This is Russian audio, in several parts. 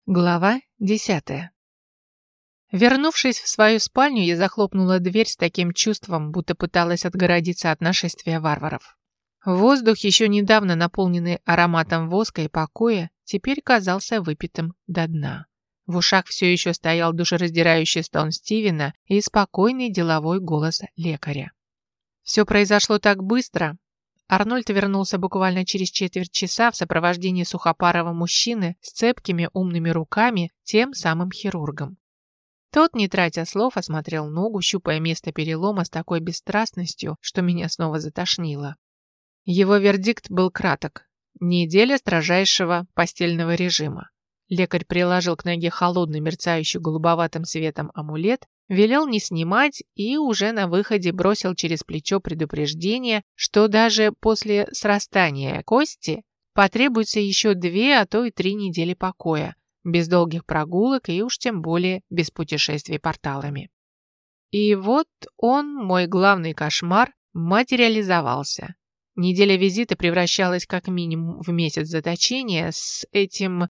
Глава 10. Вернувшись в свою спальню, я захлопнула дверь с таким чувством, будто пыталась отгородиться от нашествия варваров. Воздух, еще недавно наполненный ароматом воска и покоя, теперь казался выпитым до дна. В ушах все еще стоял душераздирающий стон Стивена и спокойный деловой голос лекаря. Все произошло так быстро. Арнольд вернулся буквально через четверть часа в сопровождении сухопарого мужчины с цепкими умными руками, тем самым хирургом. Тот, не тратя слов, осмотрел ногу, щупая место перелома с такой бесстрастностью, что меня снова затошнило. Его вердикт был краток. Неделя строжайшего постельного режима. Лекарь приложил к ноге холодный, мерцающий голубоватым светом амулет, велел не снимать и уже на выходе бросил через плечо предупреждение, что даже после срастания кости потребуется еще 2, а то и 3 недели покоя, без долгих прогулок и уж тем более без путешествий порталами. И вот он, мой главный кошмар, материализовался. Неделя визита превращалась как минимум в месяц заточения с этим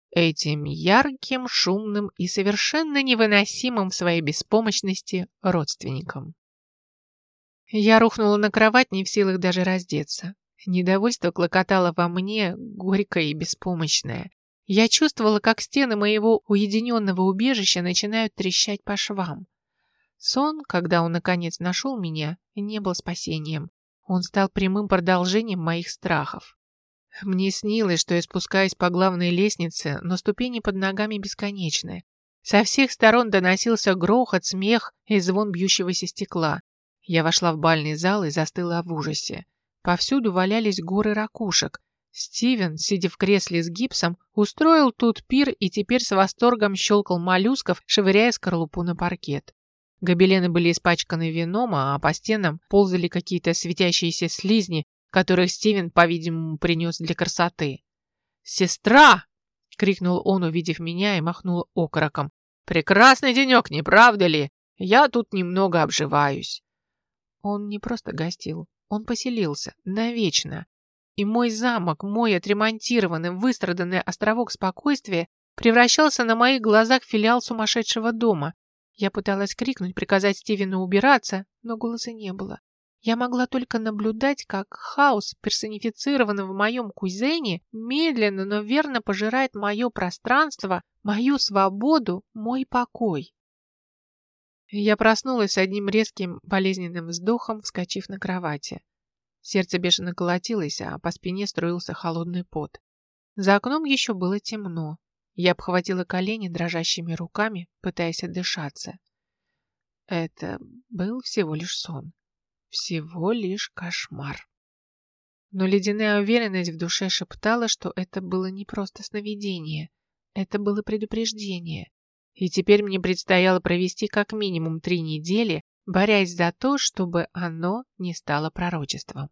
ярким, шумным и совершенно невыносимым в своей беспомощности родственником. Я рухнула на кровать, не в силах даже раздеться. Недовольство клокотало во мне, горькое и беспомощное. Я чувствовала, как стены моего уединенного убежища начинают трещать по швам. Сон, когда он наконец нашел меня, не был спасением. Он стал прямым продолжением моих страхов. Мне снилось, что я спускаюсь по главной лестнице, но ступени под ногами бесконечны. Со всех сторон доносился грохот, смех и звон бьющегося стекла. Я вошла в бальный зал и застыла в ужасе. Повсюду валялись горы ракушек. Стивен, сидя в кресле с гипсом, устроил тут пир и теперь с восторгом щелкал моллюсков, швыряя скорлупу на паркет. Гобелены были испачканы вином, а по стенам ползали какие-то светящиеся слизни, которых Стивен, по-видимому, принес для красоты. «Сестра!» — крикнул он, увидев меня, и махнул окороком. «Прекрасный денек, не правда ли? Я тут немного обживаюсь». Он не просто гостил, он поселился навечно. И мой замок, мой отремонтированный, выстраданный островок спокойствия превращался на моих глазах в филиал сумасшедшего дома. Я пыталась крикнуть, приказать Стивену убираться, но голоса не было. Я могла только наблюдать, как хаос, персонифицированный в моем кузене, медленно, но верно пожирает мое пространство, мою свободу, мой покой. Я проснулась с одним резким болезненным вздохом, вскочив на кровати. Сердце бешено колотилось, а по спине струился холодный пот. За окном еще было темно. Я обхватила колени дрожащими руками, пытаясь отдышаться. Это был всего лишь сон. Всего лишь кошмар. Но ледяная уверенность в душе шептала, что это было не просто сновидение. Это было предупреждение. И теперь мне предстояло провести как минимум 3 недели, борясь за то, чтобы оно не стало пророчеством.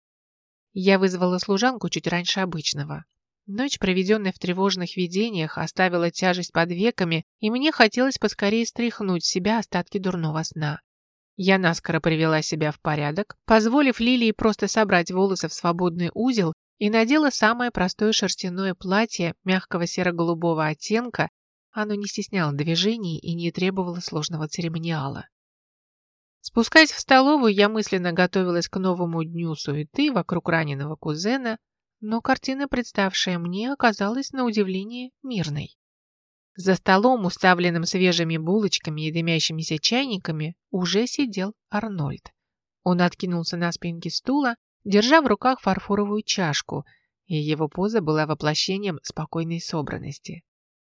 Я вызвала служанку чуть раньше обычного. Ночь, проведенная в тревожных видениях, оставила тяжесть под веками, и мне хотелось поскорее стряхнуть с себя остатки дурного сна. Я наскоро привела себя в порядок, позволив Лилии просто собрать волосы в свободный узел и надела самое простое шерстяное платье мягкого серо-голубого оттенка. Оно не стесняло движений и не требовало сложного церемониала. Спускаясь в столовую, я мысленно готовилась к новому дню суеты вокруг раненого кузена, но картина, представшая мне, оказалась на удивление мирной. За столом, уставленным свежими булочками и дымящимися чайниками, уже сидел Арнольд. Он откинулся на спинке стула, держа в руках фарфоровую чашку, и его поза была воплощением спокойной собранности.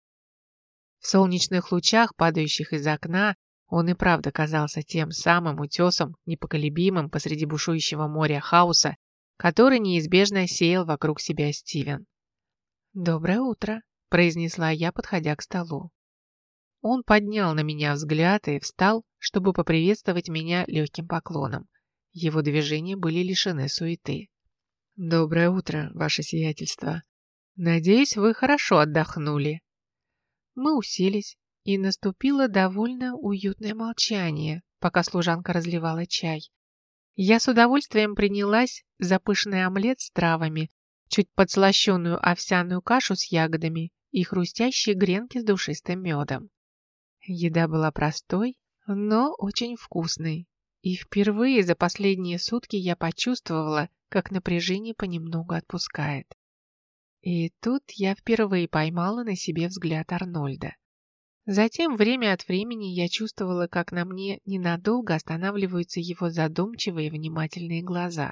В солнечных лучах, падающих из окна, он и правда казался тем самым утесом, непоколебимым посреди бушующего моря хаоса, который неизбежно сеял вокруг себя Стивен. «Доброе утро», — произнесла я, подходя к столу. Он поднял на меня взгляд и встал, чтобы поприветствовать меня легким поклоном. Его движения были лишены суеты. «Доброе утро, ваше сиятельство. Надеюсь, вы хорошо отдохнули». Мы уселись, и наступило довольно уютное молчание, пока служанка разливала чай. Я с удовольствием принялась за пышный омлет с травами, чуть подслащенную овсяную кашу с ягодами и хрустящие гренки с душистым медом. Еда была простой, но очень вкусной. И впервые за последние сутки я почувствовала, как напряжение понемногу отпускает. И тут я впервые поймала на себе взгляд Арнольда. Затем время от времени я чувствовала, как на мне ненадолго останавливаются его задумчивые внимательные глаза.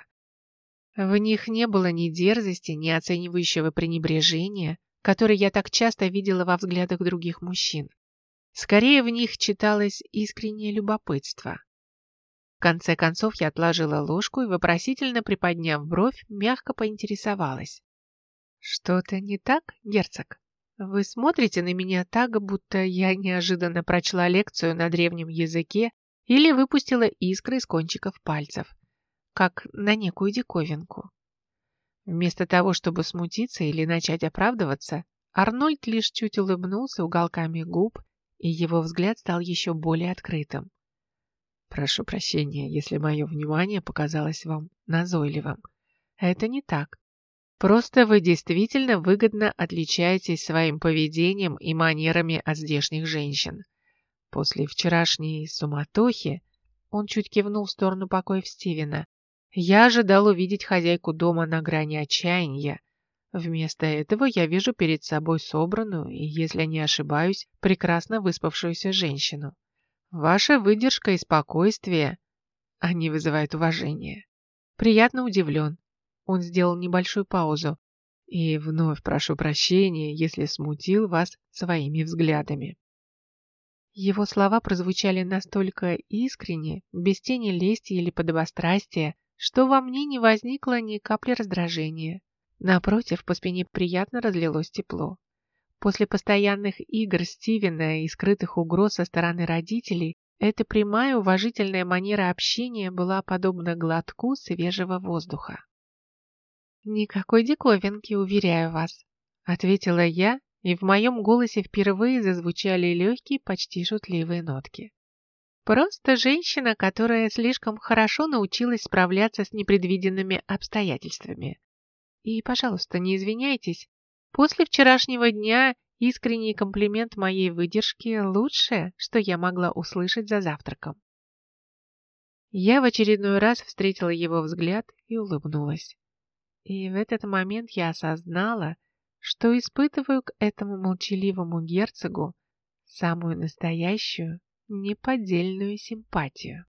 В них не было ни дерзости, ни оценивающего пренебрежения, которое я так часто видела во взглядах других мужчин. Скорее в них читалось искреннее любопытство. В конце концов я отложила ложку и, вопросительно приподняв бровь, мягко поинтересовалась. «Что-то не так, герцог? Вы смотрите на меня так, будто я неожиданно прочла лекцию на древнем языке или выпустила искры из кончиков пальцев, как на некую диковинку». Вместо того, чтобы смутиться или начать оправдываться, Арнольд лишь чуть улыбнулся уголками губ, и его взгляд стал еще более открытым. «Прошу прощения, если мое внимание показалось вам назойливым. Это не так. Просто вы действительно выгодно отличаетесь своим поведением и манерами от здешних женщин. После вчерашней суматохи, он чуть кивнул в сторону покоев Стивена, я ожидал увидеть хозяйку дома на грани отчаяния. Вместо этого я вижу перед собой собранную и, если не ошибаюсь, прекрасно выспавшуюся женщину. Ваша выдержка и спокойствие, они вызывают уважение. Приятно удивлен. Он сделал небольшую паузу. И вновь прошу прощения, если смутил вас своими взглядами. Его слова прозвучали настолько искренне, без тени лести или подобострастия, что во мне не возникло ни капли раздражения. Напротив, по спине приятно разлилось тепло. После постоянных игр Стивена и скрытых угроз со стороны родителей, эта прямая уважительная манера общения была подобна глотку свежего воздуха. «Никакой диковинки, уверяю вас», — ответила я, и в моем голосе впервые зазвучали легкие, почти шутливые нотки. «Просто женщина, которая слишком хорошо научилась справляться с непредвиденными обстоятельствами. И, пожалуйста, не извиняйтесь. После вчерашнего дня искренний комплимент моей выдержки – лучшее, что я могла услышать за завтраком». Я в очередной раз встретила его взгляд и улыбнулась. И в этот момент я осознала, что испытываю к этому молчаливому герцогу самую настоящую, неподдельную симпатию.